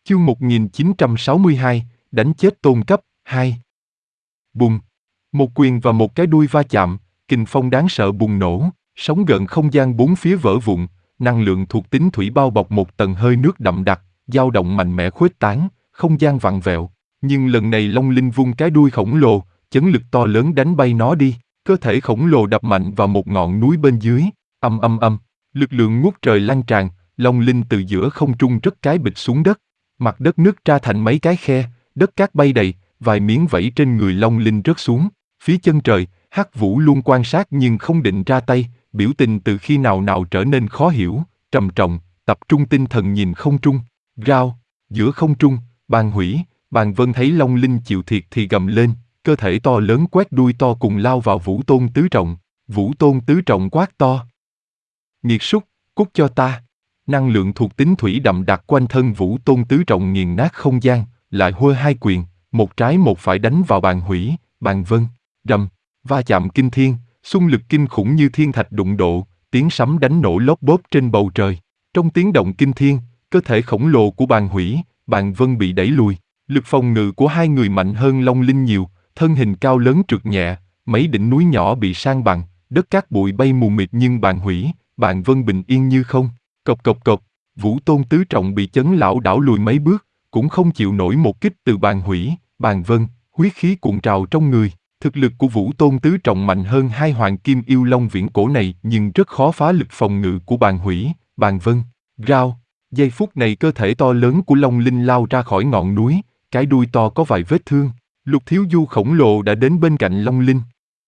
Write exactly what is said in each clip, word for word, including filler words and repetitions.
Chương một nghìn chín trăm sáu mươi hai, đánh chết tôn cấp, hai. Bùng. Một quyền và một cái đuôi va chạm, kình phong đáng sợ bùng nổ, sóng gợn không gian bốn phía vỡ vụn, năng lượng thuộc tính thủy bao bọc một tầng hơi nước đậm đặc, dao động mạnh mẽ khuếch tán, không gian vặn vẹo. Nhưng lần này Long Linh vung cái đuôi khổng lồ, chấn lực to lớn đánh bay nó đi, cơ thể khổng lồ đập mạnh vào một ngọn núi bên dưới, âm âm âm, lực lượng ngút trời lan tràn, Long Linh từ giữa không trung rớt cái bịch xuống đất. Mặt đất nứt ra thành mấy cái khe, đất cát bay đầy, vài miếng vẫy trên người Long Linh rớt xuống. Phía chân trời, Hắc Vũ luôn quan sát nhưng không định ra tay, biểu tình từ khi nào nào trở nên khó hiểu, trầm trọng, tập trung tinh thần nhìn không trung. Rao, giữa không trung, Bàn Hủy, Bàn Vân thấy Long Linh chịu thiệt thì gầm lên, cơ thể to lớn quét đuôi to cùng lao vào Vũ Tôn Tứ Trọng. Vũ Tôn Tứ Trọng quát to: nghiệt súc, cút cho ta! Năng lượng thuộc tính thủy đậm đặc quanh thân Vũ Tôn Tứ Trọng nghiền nát không gian, lại hô hai quyền, một trái một phải đánh vào Bàn Hủy, Bàn Vân. Rầm, va chạm kinh thiên, xung lực kinh khủng như thiên thạch đụng độ, tiếng sấm đánh nổ lốp bốp trên bầu trời. Trong tiếng động kinh thiên, cơ thể khổng lồ của Bàn Hủy, Bàn Vân bị đẩy lùi. Lực phòng ngự của hai người mạnh hơn Long Linh nhiều, thân hình cao lớn trượt nhẹ, mấy đỉnh núi nhỏ bị san bằng, đất cát bụi bay mù mịt nhưng Bàn Hủy, Bàn Vân bình yên như không. Cộc cộc cộc, Vũ Tôn Tứ Trọng bị chấn lảo đảo lùi mấy bước, cũng không chịu nổi một kích từ Bàn Hủy, Bàn Vân, huyết khí cuộn trào trong người. Thực lực của Vũ Tôn Tứ Trọng mạnh hơn hai hoàng kim yêu long viễn cổ này nhưng rất khó phá lực phòng ngự của Bàn Hủy, Bàn Vân. Rao, giây phút này cơ thể to lớn của Long Linh lao ra khỏi ngọn núi, cái đuôi to có vài vết thương. Lục Thiếu Du khổng lồ đã đến bên cạnh Long Linh.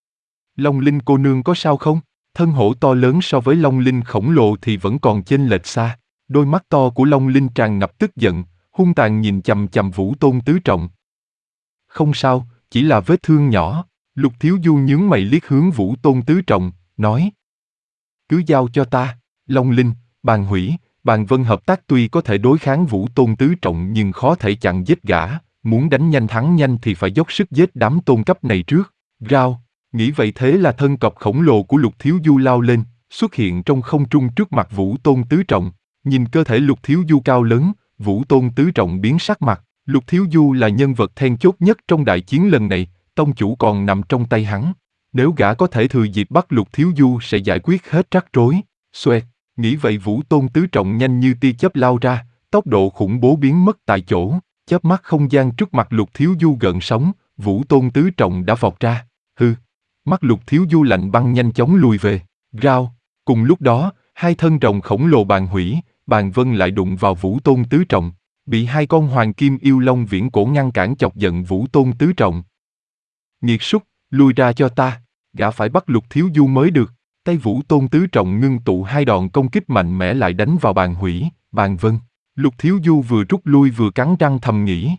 Long Linh cô nương có sao không? Thân hổ to lớn so với Long Linh khổng lồ thì vẫn còn chênh lệch xa. Đôi mắt to của Long Linh tràn ngập tức giận, hung tàn nhìn chằm chằm Vũ Tôn Tứ Trọng. Không sao, chỉ là vết thương nhỏ. Lục Thiếu Du nhướng mày liếc hướng Vũ Tôn Tứ Trọng, nói: cứ giao cho ta. Long Linh, Bàn Hủy, Bàn Vân hợp tác tuy có thể đối kháng Vũ Tôn Tứ Trọng nhưng khó thể chặn giết gã. Muốn đánh nhanh thắng nhanh thì phải dốc sức giết đám tôn cấp này trước. Rao, nghĩ vậy thế là thân cọp khổng lồ của Lục Thiếu Du lao lên, xuất hiện trong không trung trước mặt Vũ Tôn Tứ Trọng. Nhìn cơ thể Lục Thiếu Du cao lớn, Vũ Tôn Tứ Trọng biến sắc mặt. Lục Thiếu Du là nhân vật then chốt nhất trong đại chiến lần này, tông chủ còn nằm trong tay hắn. Nếu gã có thể thừa dịp bắt Lục Thiếu Du sẽ giải quyết hết rắc rối. Xoẹt, nghĩ vậy Vũ Tôn Tứ Trọng nhanh như tia chớp lao ra, tốc độ khủng bố biến mất tại chỗ. Chớp mắt không gian trước mặt Lục Thiếu Du gợn sóng, Vũ Tôn Tứ Trọng đã vọt ra. Hư, mắt Lục Thiếu Du lạnh băng nhanh chóng lùi về. Rao, cùng lúc đó, hai thân rồng khổng lồ Bàn Hủy, Bàn Vân lại đụng vào Vũ Tôn Tứ Trọng, bị hai con hoàng kim yêu long viễn cổ ngăn cản chọc giận Vũ Tôn Tứ Trọng. Nghiệt súc, lui ra cho ta, gã phải bắt Lục Thiếu Du mới được. Tay Vũ Tôn Tứ Trọng ngưng tụ hai đòn công kích mạnh mẽ lại đánh vào Bàn Hủy, Bàn Vân. Lục Thiếu Du vừa rút lui vừa cắn răng thầm nghĩ: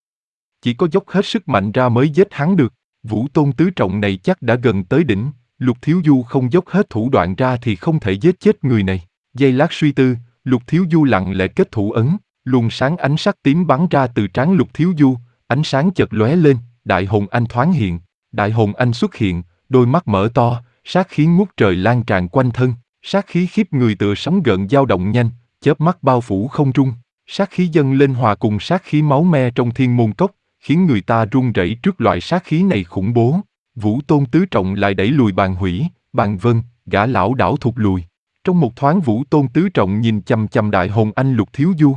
chỉ có dốc hết sức mạnh ra mới giết hắn được. Vũ Tôn Tứ Trọng này chắc đã gần tới đỉnh, Lục Thiếu Du không dốc hết thủ đoạn ra thì không thể giết chết người này. Giây lát suy tư, Lục Thiếu Du lặng lẽ kết thủ ấn, luồng sáng ánh sắc tím bắn ra từ trán Lục Thiếu Du, ánh sáng chợt lóe lên, Đại Hồn Anh thoáng hiện. Đại Hồn Anh xuất hiện, đôi mắt mở to, sát khí ngút trời lan tràn quanh thân, sát khí khiếp người tựa sóng gợn dao động nhanh, chớp mắt bao phủ không trung. Sát khí dâng lên hòa cùng sát khí máu me trong Thiên Môn Cốc, khiến người ta run rẩy trước loại sát khí này khủng bố. Vũ Tôn Tứ Trọng lại đẩy lùi Bàn Hủy, Bàn Vân, gã lão đảo thụt lùi. Trong một thoáng Vũ Tôn Tứ Trọng nhìn chằm chằm Đại Hồn Anh Lục Thiếu Du.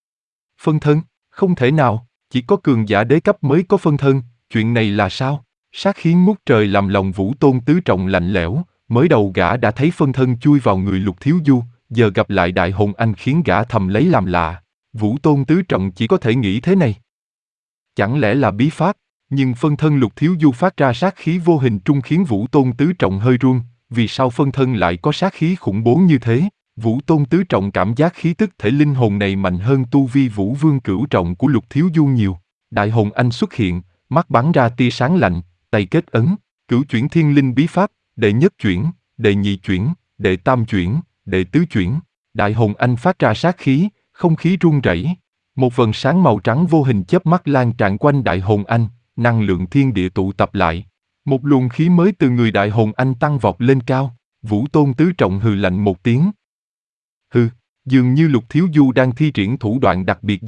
Phân thân, không thể nào, chỉ có cường giả đế cấp mới có phân thân, chuyện này là sao? Sát khí ngút trời làm lòng Vũ Tôn Tứ Trọng lạnh lẽo, mới đầu gã đã thấy phân thân chui vào người Lục Thiếu Du, giờ gặp lại Đại Hồn Anh khiến gã thầm lấy làm lạ. Vũ Tôn Tứ Trọng chỉ có thể nghĩ thế này. Chẳng lẽ là bí pháp? Nhưng phân thân Lục Thiếu Du phát ra sát khí vô hình trung khiến Vũ Tôn Tứ Trọng hơi run. Vì sao phân thân lại có sát khí khủng bố như thế? Vũ Tôn Tứ Trọng cảm giác khí tức thể linh hồn này mạnh hơn tu vi Vũ Vương Cửu Trọng của Lục Thiếu Du nhiều. Đại Hồn Anh xuất hiện, mắt bắn ra tia sáng lạnh, tay kết ấn, cửu chuyển thiên linh bí pháp, đệ nhất chuyển, đệ nhị chuyển, đệ tam chuyển, đệ tứ chuyển. Đại Hồn Anh phát ra sát khí, không khí rung rẩy. Một vầng sáng màu trắng vô hình chớp mắt lan tràn quanh Đại Hồn Anh, năng lượng thiên địa tụ tập lại. Một luồng khí mới từ người Đại Hồn Anh tăng vọt lên cao. Vũ Tôn Tứ Trọng hừ lạnh một tiếng. Hừ, dường như Lục Thiếu Du đang thi triển thủ đoạn đặc biệt gì,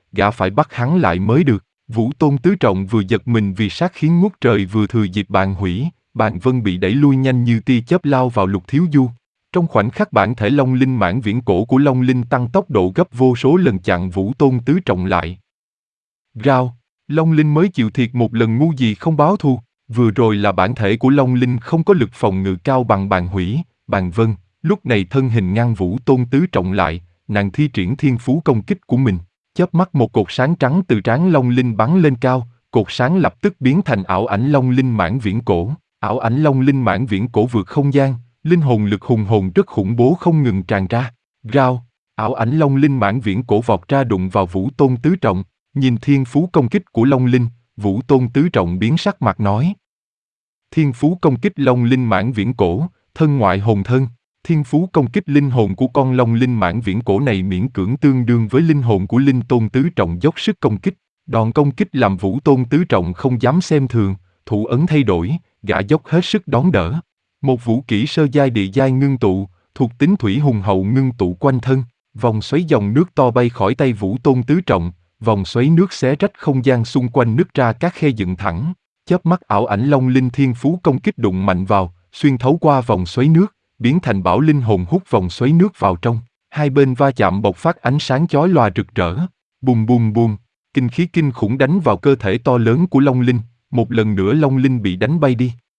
gã phải bắt hắn lại mới được. Vũ Tôn Tứ Trọng vừa giật mình vì sát khí ngút trời vừa thừa dịp bàn hủy, bàn vân bị đẩy lui nhanh như tia chớp lao vào Lục Thiếu Du. Trong khoảnh khắc bản thể Long Linh mãn viễn cổ của Long Linh tăng tốc độ gấp vô số lần chặn Vũ Tôn Tứ Trọng lại. Rao, Long Linh mới chịu thiệt một lần ngu gì không báo thù, vừa rồi là bản thể của Long Linh không có lực phòng ngự cao bằng bàn hủy, bàn vân, lúc này thân hình ngăn Vũ Tôn Tứ Trọng lại, nàng thi triển thiên phú công kích của mình. Chớp mắt một cột sáng trắng từ trán Long Linh bắn lên cao, cột sáng lập tức biến thành ảo ảnh Long Linh mãn viễn cổ. Ảo ảnh Long Linh mãn viễn cổ vượt không gian, linh hồn lực hùng hồn rất khủng bố không ngừng tràn ra. Rao, ảo ảnh Long Linh mãn viễn cổ vọt ra đụng vào Vũ Tôn Tứ Trọng, nhìn thiên phú công kích của Long Linh, Vũ Tôn Tứ Trọng biến sắc mặt nói. Thiên phú công kích Long Linh mãn viễn cổ, thân ngoại hồn thân. Thiên phú công kích linh hồn của con Long Linh mãn viễn cổ này miễn cưỡng tương đương với linh hồn của Linh Tôn Tứ Trọng dốc sức công kích. Đòn công kích làm Vũ Tôn Tứ Trọng không dám xem thường, thủ ấn thay đổi, gã dốc hết sức đón đỡ. Một vũ kỹ sơ giai địa giai ngưng tụ, thuộc tính thủy hùng hậu ngưng tụ quanh thân, vòng xoáy dòng nước to bay khỏi tay Vũ Tôn Tứ Trọng, vòng xoáy nước xé rách không gian xung quanh nứt ra các khe dựng thẳng. Chớp mắt ảo ảnh Long Linh thiên phú công kích đụng mạnh vào, xuyên thấu qua vòng xoáy nước, biến thành bảo linh hồn hút vòng xoáy nước vào trong. Hai bên va chạm bộc phát ánh sáng chói lòa rực rỡ. Bùm bùm bùm, kinh khí kinh khủng đánh vào cơ thể to lớn của Long Linh, một lần nữa Long Linh bị đánh bay đi.